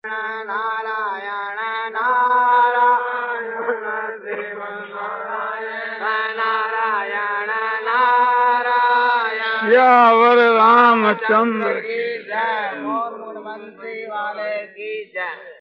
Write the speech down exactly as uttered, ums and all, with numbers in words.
नारायण नारायण नारायण नारायण सियावर रामचंद्र की जय। मोर मुड़वंशी वाले की जय।